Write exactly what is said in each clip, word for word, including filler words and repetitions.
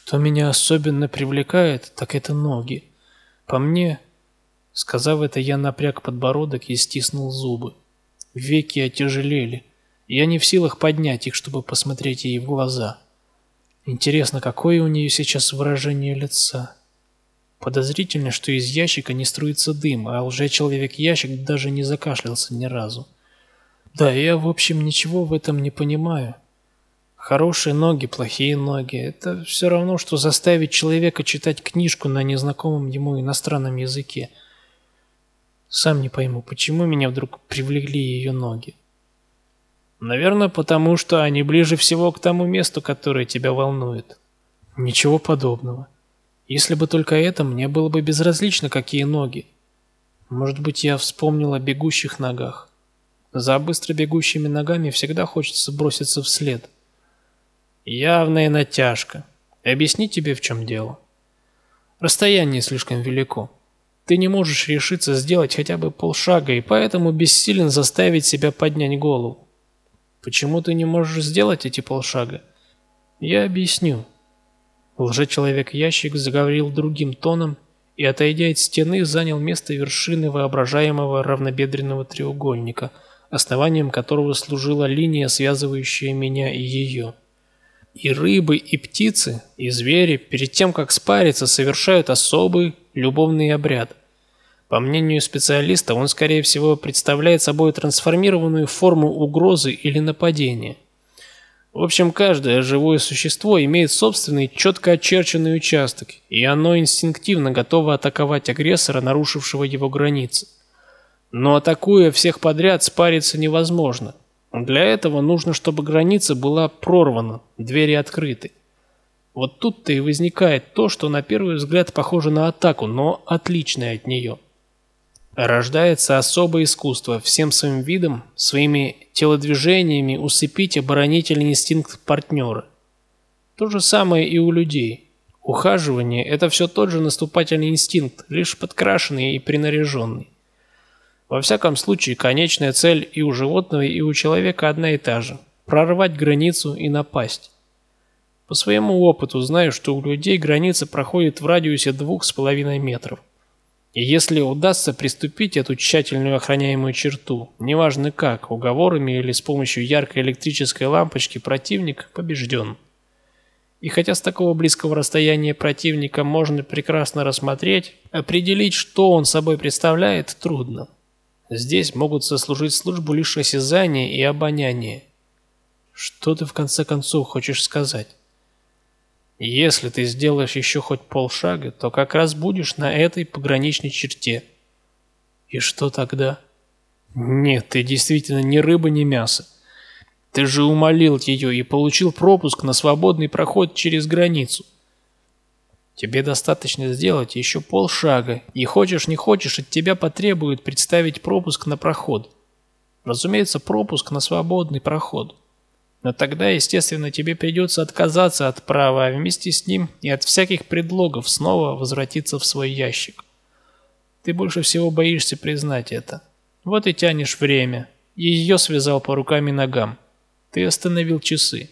Что меня особенно привлекает, так это ноги. По мне, сказав это, я напряг подбородок и стиснул зубы. Веки отяжелели. Я не в силах поднять их, чтобы посмотреть ей в глаза. Интересно, какое у нее сейчас выражение лица? Подозрительно, что из ящика не струится дым, а лжечеловек-ящик даже не закашлялся ни разу. Да, я, в общем, ничего в этом не понимаю. Хорошие ноги, плохие ноги – это все равно, что заставить человека читать книжку на незнакомом ему иностранном языке. Сам не пойму, почему меня вдруг привлекли ее ноги. Наверное, потому что они ближе всего к тому месту, которое тебя волнует. Ничего подобного. Если бы только это, мне было бы безразлично, какие ноги. Может быть, я вспомнил о бегущих ногах. За быстро бегущими ногами всегда хочется броситься вслед. Явная натяжка. Объяснить тебе, в чем дело? Расстояние слишком велико. Ты не можешь решиться сделать хотя бы полшага, и поэтому бессилен заставить себя поднять голову. Почему ты не можешь сделать эти полшага? Я объясню. Лжечеловек-ящик заговорил другим тоном и, отойдя от стены, занял место вершины воображаемого равнобедренного треугольника, основанием которого служила линия, связывающая меня и ее. И рыбы, и птицы, и звери перед тем, как спариться, совершают особый любовный обряд. По мнению специалиста, он, скорее всего, представляет собой трансформированную форму угрозы или нападения. В общем, каждое живое существо имеет собственный четко очерченный участок, и оно инстинктивно готово атаковать агрессора, нарушившего его границы. Но атакуя всех подряд, спариться невозможно. Для этого нужно, чтобы граница была прорвана, двери открыты. Вот тут-то и возникает то, что на первый взгляд похоже на атаку, но отличное от нее. Рождается особое искусство, всем своим видом, своими телодвижениями усыпить оборонительный инстинкт партнера. То же самое и у людей. Ухаживание – это все тот же наступательный инстинкт, лишь подкрашенный и принаряженный. Во всяком случае, конечная цель и у животного, и у человека одна и та же – прорвать границу и напасть. По своему опыту знаю, что у людей граница проходит в радиусе двух с половиной метров. И если удастся приступить эту тщательную охраняемую черту, неважно как, уговорами или с помощью яркой электрической лампочки, противник побежден. И хотя с такого близкого расстояния противника можно прекрасно рассмотреть, определить, что он собой представляет, трудно. Здесь могут сослужить службу лишь осязание и обоняние. Что ты в конце концов хочешь сказать? Если ты сделаешь еще хоть полшага, то как раз будешь на этой пограничной черте. И что тогда? Нет, ты действительно ни рыба, ни мясо. Ты же умолил ее и получил пропуск на свободный проход через границу. Тебе достаточно сделать еще полшага, и хочешь не хочешь, от тебя потребуют представить пропуск на проход. Разумеется, пропуск на свободный проход. Но тогда, естественно, тебе придется отказаться от права, а вместе с ним и от всяких предлогов снова возвратиться в свой ящик. Ты больше всего боишься признать это. Вот и тянешь время. И ее связал по рукам и ногам. Ты остановил часы.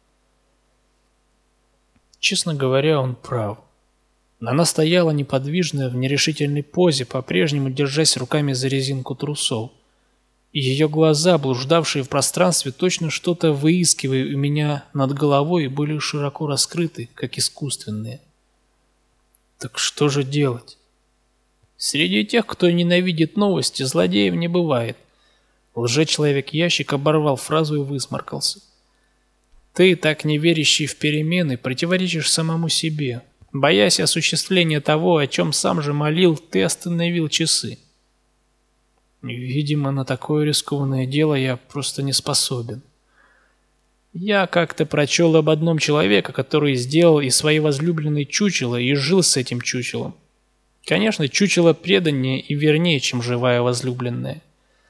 Честно говоря, он прав. Она стояла неподвижная в нерешительной позе, по-прежнему держась руками за резинку трусов. И ее глаза, блуждавшие в пространстве, точно что-то выискивая у меня над головой, были широко раскрыты, как искусственные. Так что же делать? Среди тех, кто ненавидит новости, злодеев не бывает. Лжечеловек-ящик оборвал фразу и высморкался. Ты, так не верящий в перемены, противоречишь самому себе. Боясь осуществления того, о чем сам же молил, ты остановил часы. Видимо, на такое рискованное дело я просто не способен. Я как-то прочел об одном человеке, который сделал из своей возлюбленной чучело и жил с этим чучелом. Конечно, чучело преданнее и вернее, чем живая возлюбленная.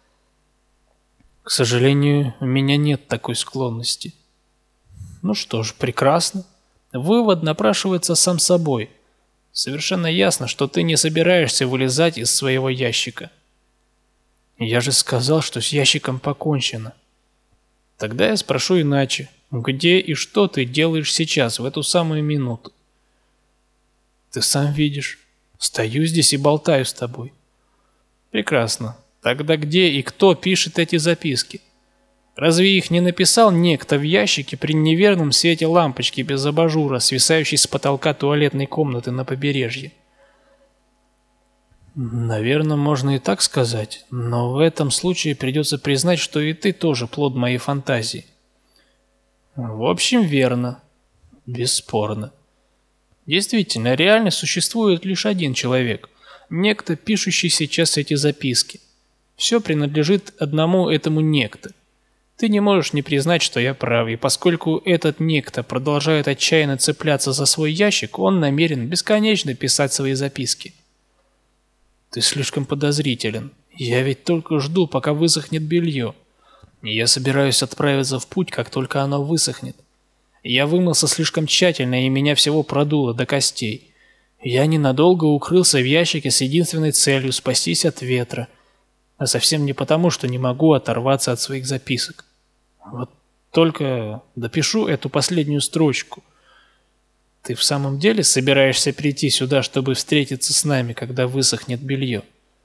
К сожалению, у меня нет такой склонности. Ну что ж, прекрасно. Вывод напрашивается сам собой. Совершенно ясно, что ты не собираешься вылезать из своего ящика. Я же сказал, что с ящиком покончено. Тогда я спрошу иначе. Где и что ты делаешь сейчас, в эту самую минуту? Ты сам видишь. Стою здесь и болтаю с тобой. Прекрасно. Тогда где и кто пишет эти записки? Разве их не написал некто в ящике при неверном свете лампочки без абажура, свисающей с потолка туалетной комнаты на побережье? Наверное, можно и так сказать, но в этом случае придется признать, что и ты тоже плод моей фантазии. В общем, верно. Бесспорно. Действительно, реально существует лишь один человек, некто, пишущий сейчас эти записки. Все принадлежит одному этому некто. Ты не можешь не признать, что я прав, и поскольку этот некто продолжает отчаянно цепляться за свой ящик, он намерен бесконечно писать свои записки. Ты слишком подозрителен. Я ведь только жду, пока высохнет белье. И я собираюсь отправиться в путь, как только оно высохнет. Я вымылся слишком тщательно, и меня всего продуло до костей. Я ненадолго укрылся в ящике с единственной целью спастись от ветра, а совсем не потому, что не могу оторваться от своих записок. Вот только допишу эту последнюю строчку. Ты в самом деле собираешься прийти сюда, чтобы встретиться с нами, когда высохнет белье?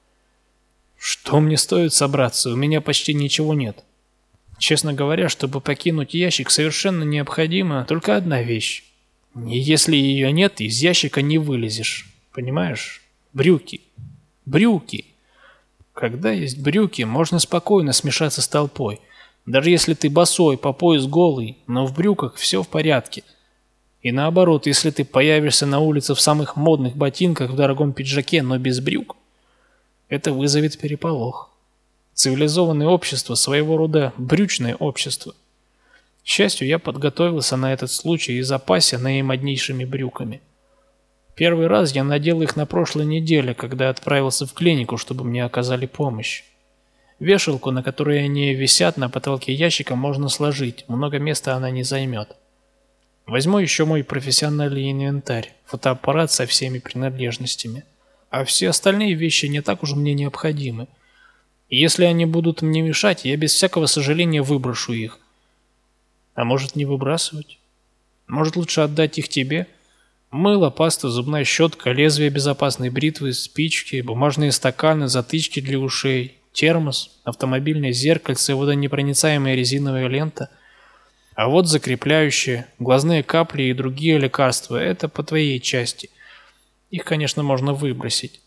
Что мне стоит собраться? У меня почти ничего нет. Честно говоря, чтобы покинуть ящик, совершенно необходима только одна вещь. И если ее нет, из ящика не вылезешь. Понимаешь? Брюки. Брюки. Когда есть брюки, можно спокойно смешаться с толпой. Даже если ты босой, по пояс голый, но в брюках все в порядке. И наоборот, если ты появишься на улице в самых модных ботинках, в дорогом пиджаке, но без брюк, это вызовет переполох. Цивилизованное общество, своего рода брючное общество. К счастью, я подготовился на этот случай и запасся наимоднейшими брюками. Первый раз я надел их на прошлой неделе, когда отправился в клинику, чтобы мне оказали помощь. Вешалку, на которой они висят на потолке ящика, можно сложить, много места она не займет. Возьму еще мой профессиональный инвентарь, фотоаппарат со всеми принадлежностями. А все остальные вещи не так уж мне необходимы. И если они будут мне мешать, я без всякого сожаления выброшу их. А может, не выбрасывать? Может, лучше отдать их тебе? Мыло, паста, зубная щетка, лезвие безопасной бритвы, спички, бумажные стаканы, затычки для ушей, термос, автомобильное зеркальце, водонепроницаемая резиновая лента. А вот закрепляющие, глазные капли и другие лекарства – это по твоей части. Их, конечно, можно выбросить.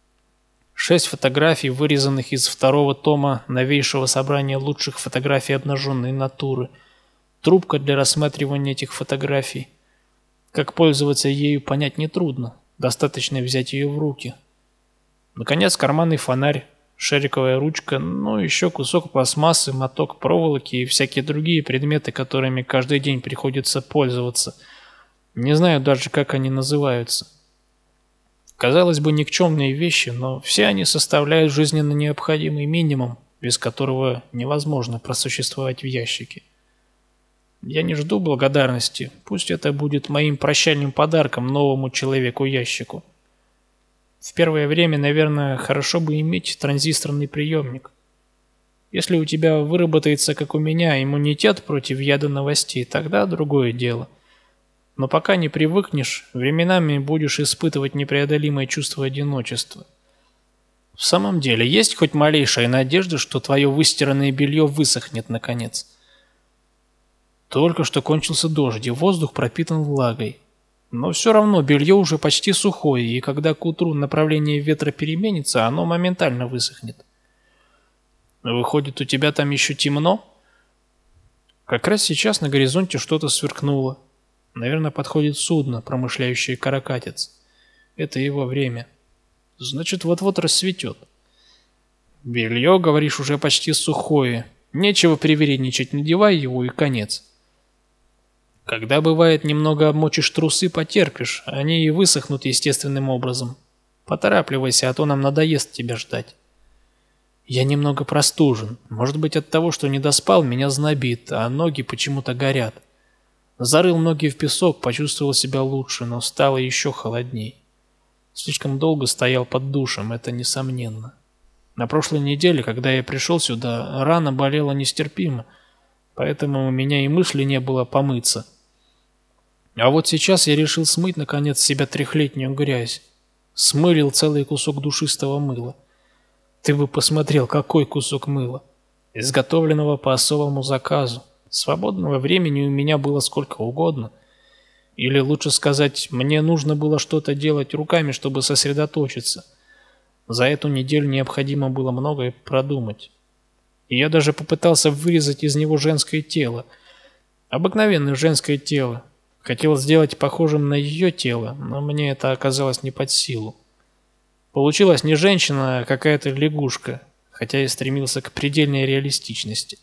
Шесть фотографий, вырезанных из второго тома новейшего собрания лучших фотографий обнаженной натуры. Трубка для рассматривания этих фотографий. Как пользоваться ею, понять нетрудно. Достаточно взять ее в руки. Наконец, карманный фонарь, шариковая ручка, ну еще кусок пластмассы, моток проволоки и всякие другие предметы, которыми каждый день приходится пользоваться. Не знаю даже, как они называются. Казалось бы, никчемные вещи, но все они составляют жизненно необходимый минимум, без которого невозможно просуществовать в ящике. Я не жду благодарности, пусть это будет моим прощальным подарком новому человеку-ящику. В первое время, наверное, хорошо бы иметь транзисторный приемник. Если у тебя выработается, как у меня, иммунитет против яда новостей, тогда другое дело. Но пока не привыкнешь, временами будешь испытывать непреодолимое чувство одиночества. В самом деле, есть хоть малейшая надежда, что твое выстиранное белье высохнет наконец? Только что кончился дождь, и воздух пропитан влагой. Но все равно белье уже почти сухое, и когда к утру направление ветра переменится, оно моментально высохнет. Выходит, у тебя там еще темно? Как раз сейчас на горизонте что-то сверкнуло. Наверное, подходит судно, промышляющее каракатиц. Это его время. Значит, вот-вот рассветет. Белье, говоришь, уже почти сухое. Нечего привередничать, надевай его и конец. Когда бывает немного обмочишь трусы, потерпишь, они и высохнут естественным образом. Поторапливайся, а то нам надоест тебя ждать. Я немного простужен. Может быть, от того, что не доспал, меня знобит, а ноги почему-то горят. Зарыл ноги в песок, почувствовал себя лучше, но стало еще холодней. Слишком долго стоял под душем, это несомненно. На прошлой неделе, когда я пришел сюда, рана болела нестерпимо, поэтому у меня и мысли не было помыться. А вот сейчас я решил смыть, наконец, с себя трехлетнюю грязь. Смылил целый кусок душистого мыла. Ты бы посмотрел, какой кусок мыла. Изготовленного по особому заказу. Свободного времени у меня было сколько угодно. Или лучше сказать, мне нужно было что-то делать руками, чтобы сосредоточиться. За эту неделю необходимо было многое продумать. И я даже попытался вырезать из него женское тело. Обыкновенное женское тело. Хотел сделать похожим на ее тело, но мне это оказалось не под силу. Получилась не женщина, а какая-то лягушка, хотя я стремился к предельной реалистичности.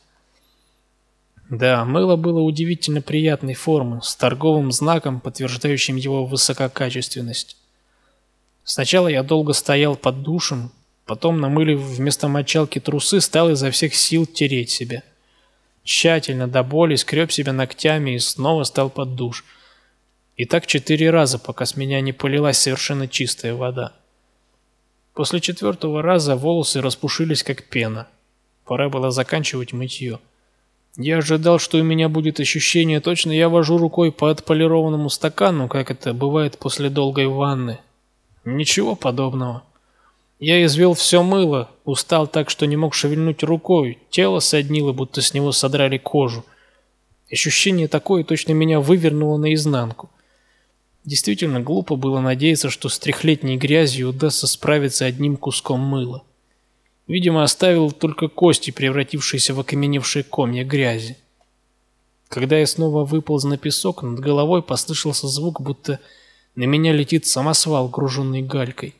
Да, мыло было удивительно приятной формы, с торговым знаком, подтверждающим его высококачественность. Сначала я долго стоял под душем, потом, намылив вместо мочалки трусы, стал изо всех сил тереть себя. Тщательно, до боли, скреб себя ногтями и снова стал под душ. И так четыре раза, пока с меня не полилась совершенно чистая вода. После четвертого раза волосы распушились, как пена. Пора было заканчивать мытье. Я ожидал, что у меня будет ощущение, точно я вожу рукой по отполированному стакану, как это бывает после долгой ванны. Ничего подобного. Я извел все мыло, устал так, что не мог шевельнуть рукой, тело соднило, будто с него содрали кожу. Ощущение такое, точно меня вывернуло наизнанку. Действительно глупо было надеяться, что с трехлетней грязью удастся справиться одним куском мыла. Видимо, оставил только кости, превратившиеся в окаменевшие комья грязи. Когда я снова выполз на песок, над головой послышался звук, будто на меня летит самосвал, груженный галькой.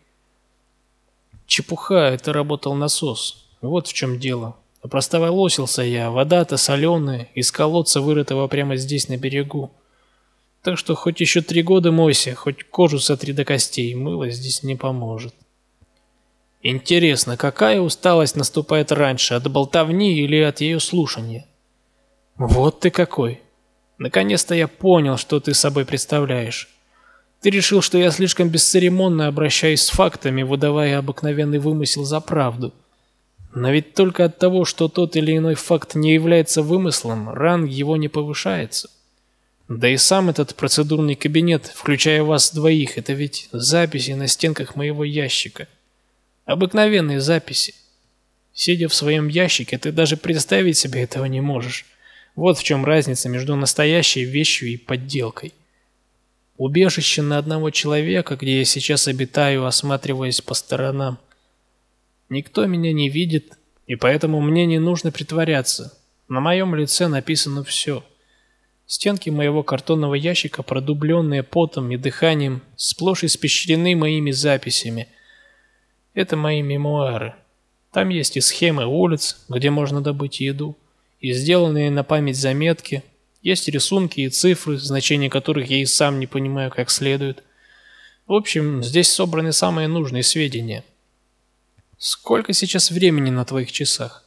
Чепуха, это работал насос. Вот в чем дело. Опростоволосился я, вода-то соленая, из колодца, вырытого прямо здесь на берегу. Так что хоть еще три года мойся, хоть кожу сотри до костей, мыло здесь не поможет. Интересно, какая усталость наступает раньше, от болтовни или от ее слушания? Вот ты какой. Наконец-то я понял, что ты собой представляешь. Ты решил, что я слишком бесцеремонно обращаюсь с фактами, выдавая обыкновенный вымысел за правду. Но ведь только от того, что тот или иной факт не является вымыслом, ранг его не повышается. Да и сам этот процедурный кабинет, включая вас двоих, это ведь записи на стенках моего ящика. Обыкновенные записи. Сидя в своем ящике, ты даже представить себе этого не можешь. Вот в чем разница между настоящей вещью и подделкой. Убежище на одного человека, где я сейчас обитаю, осматриваясь по сторонам. Никто меня не видит, и поэтому мне не нужно притворяться. На моем лице написано все. Стенки моего картонного ящика, продубленные потом и дыханием, сплошь испещрены моими записями. Это мои мемуары. Там есть и схемы улиц, где можно добыть еду, и сделанные на память заметки. Есть рисунки и цифры, значения которых я и сам не понимаю как следует. В общем, здесь собраны самые нужные сведения. Сколько сейчас времени на твоих часах?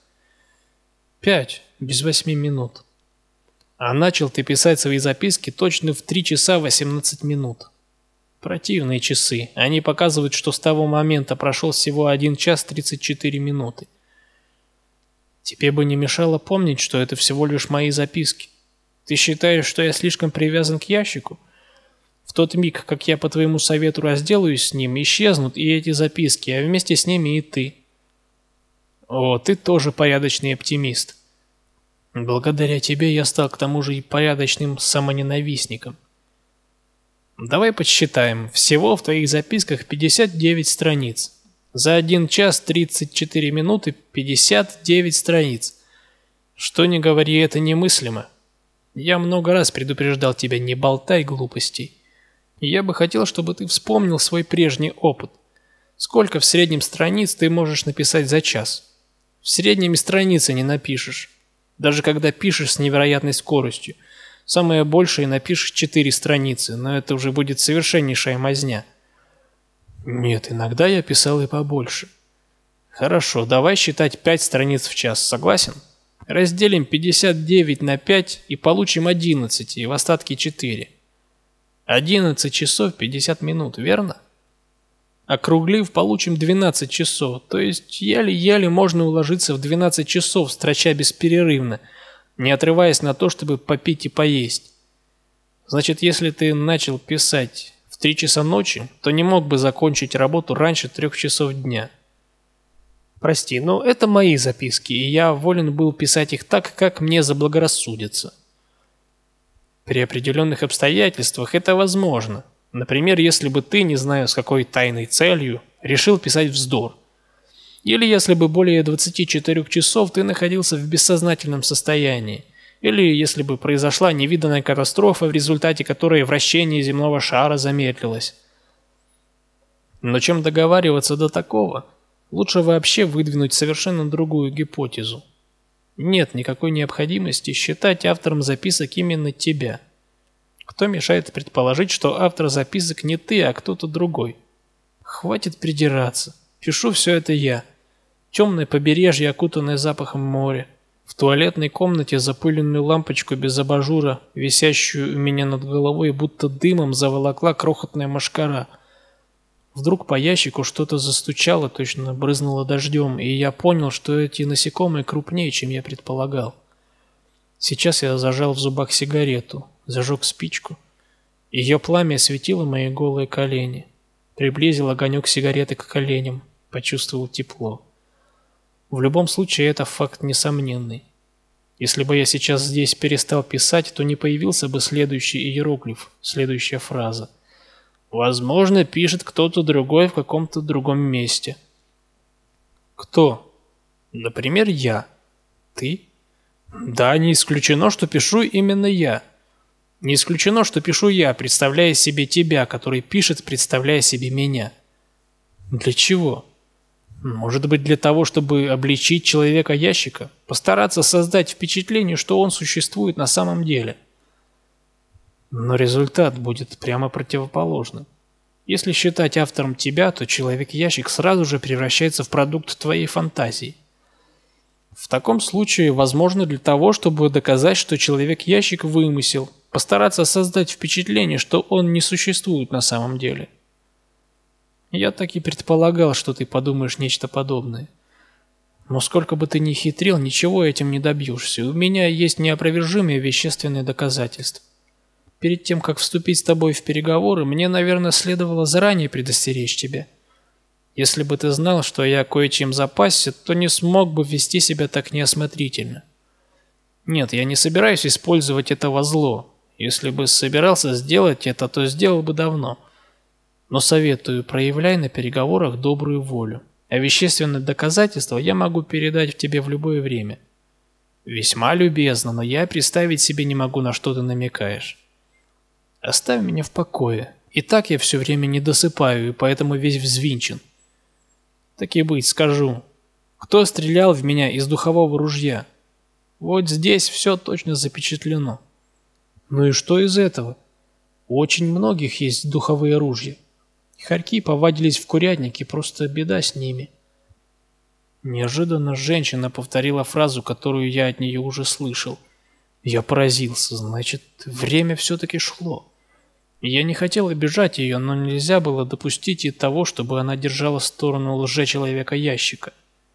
Пять, без восьми минут. А начал ты писать свои записки точно в три часа восемнадцать минут. Противные часы. Они показывают, что с того момента прошел всего один час тридцать четыре минуты. Тебе бы не мешало помнить, что это всего лишь мои записки. Ты считаешь, что я слишком привязан к ящику? В тот миг, как я по твоему совету разделаюсь с ним, исчезнут и эти записки, а вместе с ними и ты. О, ты тоже порядочный оптимист. Благодаря тебе я стал к тому же и порядочным самоненавистником. Давай подсчитаем. Всего в твоих записках пятьдесят девять страниц. За один час тридцать четыре минуты пятьдесят девять страниц. Что ни говори, это немыслимо. Я много раз предупреждал тебя, не болтай глупостей. Я бы хотел, чтобы ты вспомнил свой прежний опыт. Сколько в среднем страниц ты можешь написать за час? В среднем и страницы не напишешь. Даже когда пишешь с невероятной скоростью. Самое большее напишешь четыре страницы, но это уже будет совершеннейшая мазня. Нет, иногда я писал и побольше. Хорошо, давай считать пять страниц в час, согласен? Разделим пятьдесят девять на пять и получим одиннадцать, и в остатке четыре. одиннадцать часов пятьдесят минут, верно? Округлив, получим двенадцать часов, то есть еле-еле можно уложиться в двенадцать часов, строча бесперерывно, не отрываясь на то, чтобы попить и поесть. Значит, если ты начал писать в три часа ночи, то не мог бы закончить работу раньше трех часов дня. Прости, но это мои записки, и я волен был писать их так, как мне заблагорассудится. При определенных обстоятельствах это возможно. Например, если бы ты, не знаю с какой тайной целью, решил писать вздор. Или если бы более двадцати четырёх часов ты находился в бессознательном состоянии. Или если бы произошла невиданная катастрофа, в результате которой вращение земного шара замедлилось. Но чем договариваться до такого, лучше вообще выдвинуть совершенно другую гипотезу. Нет никакой необходимости считать автором записок именно тебя. Кто мешает предположить, что автор записок не ты, а кто-то другой? Хватит придираться. Пишу все это я. Темное побережье, окутанное запахом моря. В туалетной комнате запыленную лампочку без абажура, висящую у меня над головой, будто дымом заволокла крохотная мошкара. Вдруг по ящику что-то застучало, точно брызнуло дождем, и я понял, что эти насекомые крупнее, чем я предполагал. Сейчас я зажал в зубах сигарету, зажег спичку. Ее пламя осветило мои голые колени. Приблизил огонек сигареты к коленям, почувствовал тепло. В любом случае, это факт несомненный. Если бы я сейчас здесь перестал писать, то не появился бы следующий иероглиф, следующая фраза. Возможно, пишет кто-то другой в каком-то другом месте. Кто? Например, я. Ты? Да, не исключено, что пишу именно я. Не исключено, что пишу я, представляя себе тебя, который пишет, представляя себе меня. Для чего? Может быть, для того, чтобы обличить человека-ящика, постараться создать впечатление, что он существует на самом деле. Но результат будет прямо противоположным. Если считать автором тебя, то человек-ящик сразу же превращается в продукт твоей фантазии. В таком случае, возможно, для того, чтобы доказать, что человек-ящик вымысел, постараться создать впечатление, что он не существует на самом деле. Я так и предполагал, что ты подумаешь нечто подобное. Но сколько бы ты ни хитрил, ничего этим не добьешься. У меня есть неопровержимые вещественные доказательства. Перед тем, как вступить с тобой в переговоры, мне, наверное, следовало заранее предостеречь тебя. Если бы ты знал, что я кое-чем запасся, то не смог бы вести себя так неосмотрительно. Нет, я не собираюсь использовать это во зло. Если бы собирался сделать это, то сделал бы давно. Но советую, проявляй на переговорах добрую волю. А вещественные доказательства я могу передать в тебе в любое время. Весьма любезно, но я представить себе не могу, на что ты намекаешь. Оставь меня в покое. И так я все время не досыпаю, и поэтому весь взвинчен. Так и быть, скажу. Кто стрелял в меня из духового ружья? Вот здесь все точно запечатлено. Ну и что из этого? У очень многих есть духовые ружья. Хорьки повадились в курятнике, просто беда с ними. Неожиданно женщина повторила фразу, которую я от нее уже слышал. Я поразился, значит, время все-таки шло. Я не хотел обижать ее, но нельзя было допустить и того, чтобы она держала сторону лжечеловека-ящика.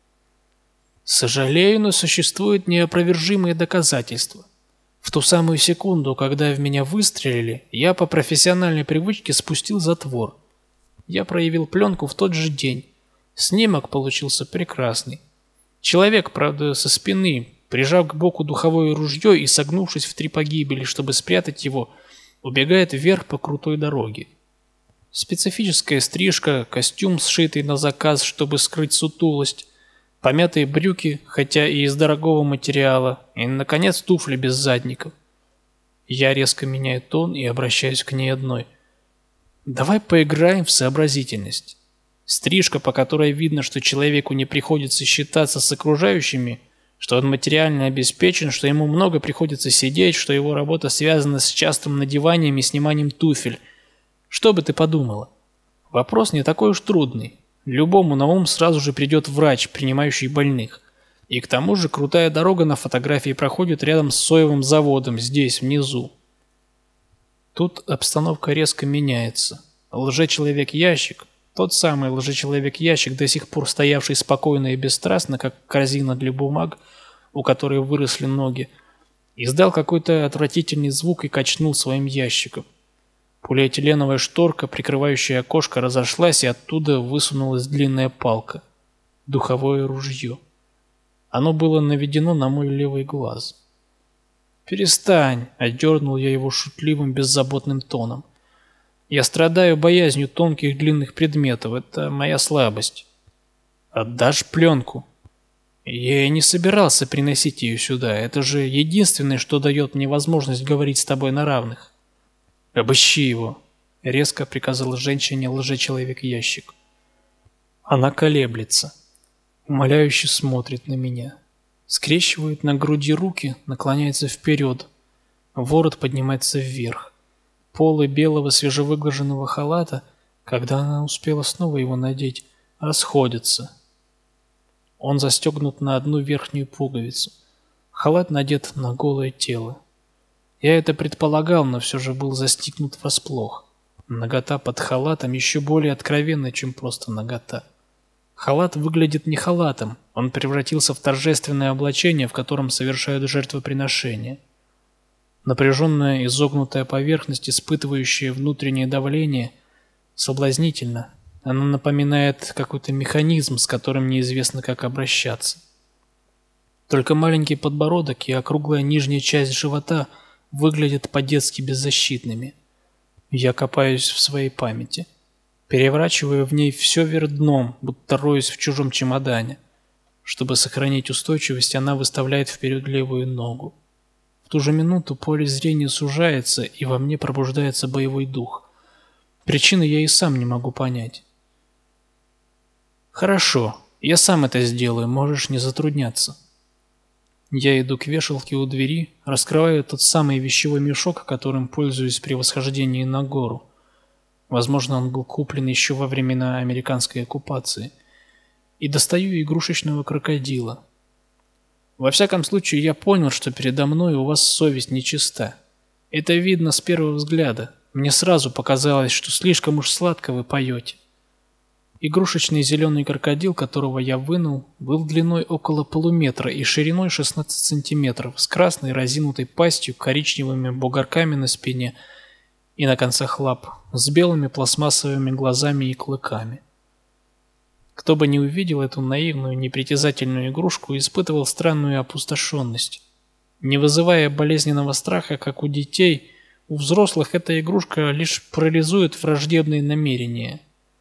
Сожалею, но существуют неопровержимые доказательства. В ту самую секунду, когда в меня выстрелили, я по профессиональной привычке спустил затвор. Я проявил пленку в тот же день. Снимок получился прекрасный. Человек, правда, со спины, прижав к боку духовое ружье и согнувшись в три погибели, чтобы спрятать его, убегает вверх по крутой дороге. Специфическая стрижка, костюм, сшитый на заказ, чтобы скрыть сутулость, помятые брюки, хотя и из дорогого материала, и, наконец, туфли без задников. Я резко меняю тон и обращаюсь к ней одной. Давай поиграем в сообразительность. Стрижка, по которой видно, что человеку не приходится считаться с окружающими, что он материально обеспечен, что ему много приходится сидеть, что его работа связана с частым надеванием и сниманием туфель. Что бы ты подумала? Вопрос не такой уж трудный. Любому на ум сразу же придет врач, принимающий больных. И к тому же крутая дорога на фотографии проходит рядом с соевым заводом, здесь, внизу. Тут обстановка резко меняется. Лжечеловек-ящик, тот самый лжечеловек-ящик, до сих пор стоявший спокойно и бесстрастно, как корзина для бумаг, у которой выросли ноги, Издал какой-то отвратительный звук и качнул своим ящиком. Полиэтиленовая шторка, прикрывающая окошко, разошлась, и оттуда высунулась длинная палка. Духовое ружье. Оно было наведено на мой левый глаз. «Перестань!» — отдернул я его шутливым, беззаботным тоном. «Я страдаю боязнью тонких длинных предметов. Это моя слабость». «Отдашь пленку?» «Я и не собирался приносить ее сюда. Это же единственное, что дает мне возможность говорить с тобой на равных». «Обыщи его!» — резко приказал женщине лжечеловек-ящик. Она колеблется. Умоляюще смотрит на меня. Скрещивает на груди руки, наклоняется вперед. Ворот поднимается вверх. Полы белого свежевыглаженного халата, когда она успела снова его надеть, расходятся. Он застегнут на одну верхнюю пуговицу. Халат надет на голое тело. Я это предполагал, но все же был застигнут врасплох. Нагота под халатом еще более откровенна, чем просто нагота. Халат выглядит не халатом, он превратился в торжественное облачение, в котором совершают жертвоприношения. Напряженная изогнутая поверхность, испытывающая внутреннее давление, соблазнительна. Она напоминает какой-то механизм, с которым неизвестно, как обращаться. Только маленький подбородок и округлая нижняя часть живота выглядят по-детски беззащитными. Я копаюсь в своей памяти. Переворачиваю в ней все вверх дном, будто роюсь в чужом чемодане. Чтобы сохранить устойчивость, она выставляет вперед левую ногу. В ту же минуту поле зрения сужается, и во мне пробуждается боевой дух. Причины я и сам не могу понять. «Хорошо, я сам это сделаю, можешь не затрудняться». Я иду к вешалке у двери, раскрываю тот самый вещевой мешок, которым пользуюсь при восхождении на гору. Возможно, он был куплен еще во времена американской оккупации. И достаю игрушечного крокодила. Во всяком случае, я понял, что передо мной у вас совесть нечиста. Это видно с первого взгляда. Мне сразу показалось, что слишком уж сладко вы поете. Игрушечный зеленый крокодил, которого я вынул, был длиной около полуметра и шириной шестнадцать сантиметров, с красной разинутой пастью, коричневыми бугорками на спине и на концах лап, с белыми пластмассовыми глазами и клыками. Кто бы ни увидел эту наивную, непритязательную игрушку, испытывал странную опустошенность. Не вызывая болезненного страха, как у детей, у взрослых эта игрушка лишь парализует враждебные намерения.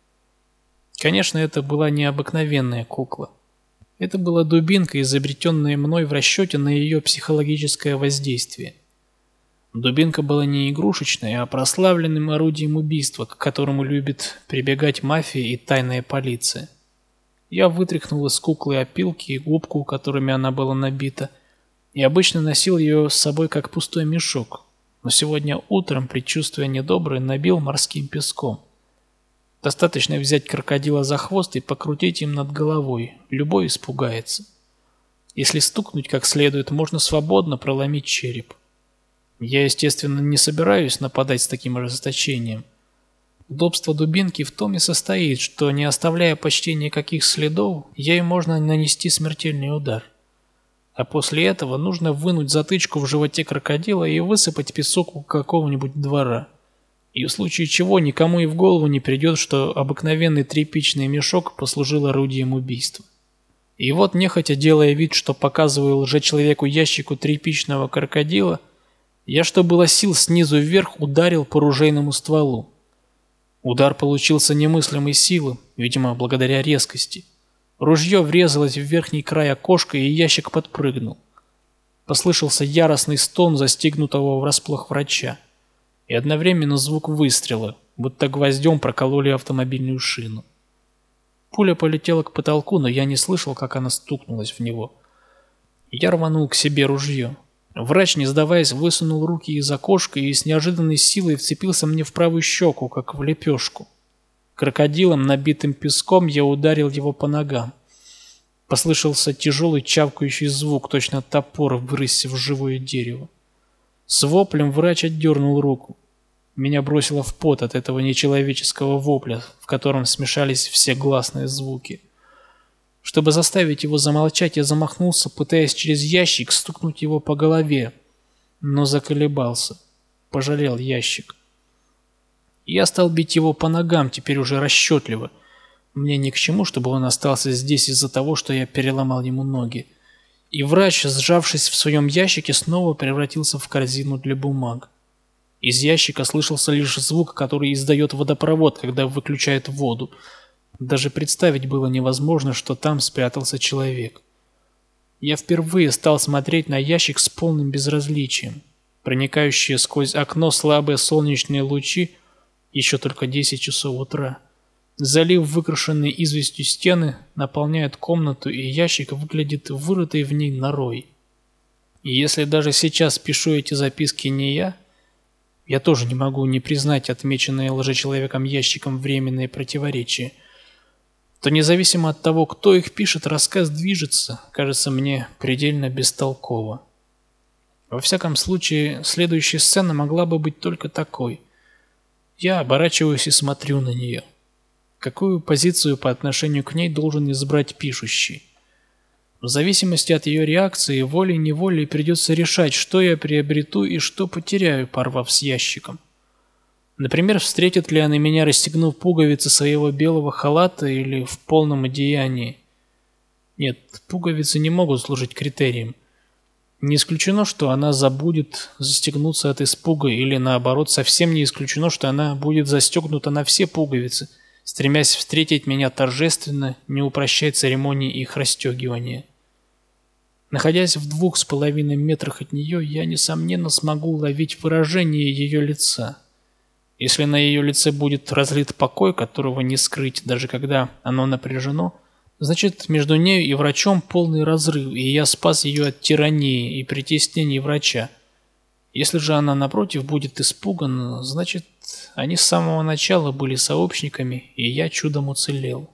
Конечно, это была необыкновенная кукла. Это была дубинка, изобретенная мной в расчете на ее психологическое воздействие. Дубинка была не игрушечной, а прославленным орудием убийства, к которому любит прибегать мафия и тайная полиция. Я вытряхнул из куклы опилки и губку, которыми она была набита, и обычно носил ее с собой как пустой мешок, но сегодня утром, предчувствуя недоброе, набил морским песком. Достаточно взять крокодила за хвост и покрутить им над головой, любой испугается. Если стукнуть как следует, можно свободно проломить череп. Я, естественно, не собираюсь нападать с таким ожесточением. Удобство дубинки в том и состоит, что, не оставляя почти никаких следов, ей можно нанести смертельный удар. А после этого нужно вынуть затычку в животе крокодила и высыпать песок у какого-нибудь двора. И в случае чего никому и в голову не придет, что обыкновенный тряпичный мешок послужил орудием убийства. И вот, нехотя делая вид, что показываю лжечеловеку ящику тряпичного крокодила, я, что было сил, снизу вверх ударил по ружейному стволу. Удар получился немыслимой силы, видимо, благодаря резкости. Ружье врезалось в верхний край окошка, и ящик подпрыгнул. Послышался яростный стон застигнутого врасплох врача. И одновременно звук выстрела, будто гвоздем прокололи автомобильную шину. Пуля полетела к потолку, но я не слышал, как она стукнулась в него. Я рванул к себе ружье. Врач, не сдаваясь, высунул руки из окошка и с неожиданной силой вцепился мне в правую щеку, как в лепешку. Крокодилом, набитым песком, я ударил его по ногам. Послышался тяжелый чавкающий звук, точно топор, врысся в живое дерево. С воплем врач отдернул руку. Меня бросило в пот от этого нечеловеческого вопля, в котором смешались все гласные звуки. Чтобы заставить его замолчать, я замахнулся, пытаясь через ящик стукнуть его по голове. но заколебался. Пожалел ящик. Я стал бить его по ногам, теперь уже расчетливо. Мне ни к чему, чтобы он остался здесь из-за того, что я переломал ему ноги. И врач, сжавшись в своем ящике, снова превратился в корзину для бумаг. Из ящика слышался лишь звук, который издает водопровод, когда выключает воду. Даже представить было невозможно, что там спрятался человек. Я впервые стал смотреть на ящик с полным безразличием. Проникающие сквозь окно слабые солнечные лучи, еще только десять часов утра, залив выкрашенные известью стены, наполняют комнату, и ящик выглядит вырытой в ней норой. И если даже сейчас пишу эти записки не я, я тоже не могу не признать отмеченное лжечеловеком ящиком временные противоречия, то независимо от того, кто их пишет, рассказ движется, кажется мне, предельно бестолково. Во всяком случае, следующая сцена могла бы быть только такой. Я оборачиваюсь и смотрю на нее. Какую позицию по отношению к ней должен избрать пишущий? В зависимости от ее реакции, волей-неволей придется решать, что я приобрету и что потеряю, порвав с ящиком. Например, встретит ли она меня, расстегнув пуговицы своего белого халата или в полном одеянии? Нет, пуговицы не могут служить критерием. Не исключено, что она забудет застегнуться от испуга, или наоборот, совсем не исключено, что она будет застегнута на все пуговицы, стремясь встретить меня торжественно, не упрощая церемонии их расстегивания. Находясь в двух с половиной метрах от нее, я, несомненно, смогу уловить выражение ее лица. Если на ее лице будет разлит покой, которого не скрыть, даже когда оно напряжено, значит, между нею и врачом полный разрыв, и я спас ее от тирании и притеснений врача. Если же она, напротив, будет испугана, значит, они с самого начала были сообщниками, и я чудом уцелел.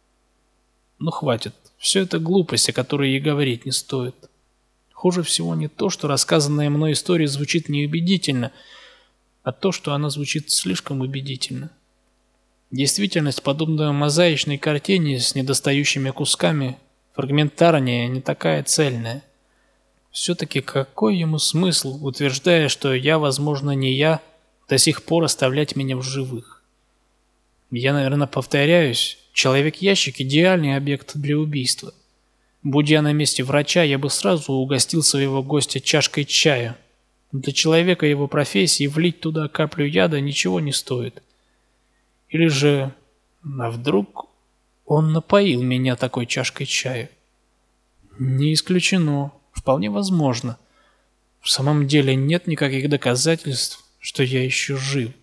Ну, хватит. Все это глупость, о которой и говорить не стоит. Хуже всего не то, что рассказанная мной история звучит неубедительно, а то, что она звучит слишком убедительно. Действительность, подобная мозаичной картине с недостающими кусками, фрагментарнее, не такая цельная. Все-таки какой ему смысл, утверждая, что я, возможно, не я, до сих пор оставлять меня в живых? Я, наверное, повторяюсь, человек-ящик – идеальный объект для убийства. Будь я на месте врача, я бы сразу угостил своего гостя чашкой чая. Для человека его профессии влить туда каплю яда ничего не стоит. Или же, а вдруг он напоил меня такой чашкой чая? Не исключено, вполне возможно. В самом деле нет никаких доказательств, что я еще жив.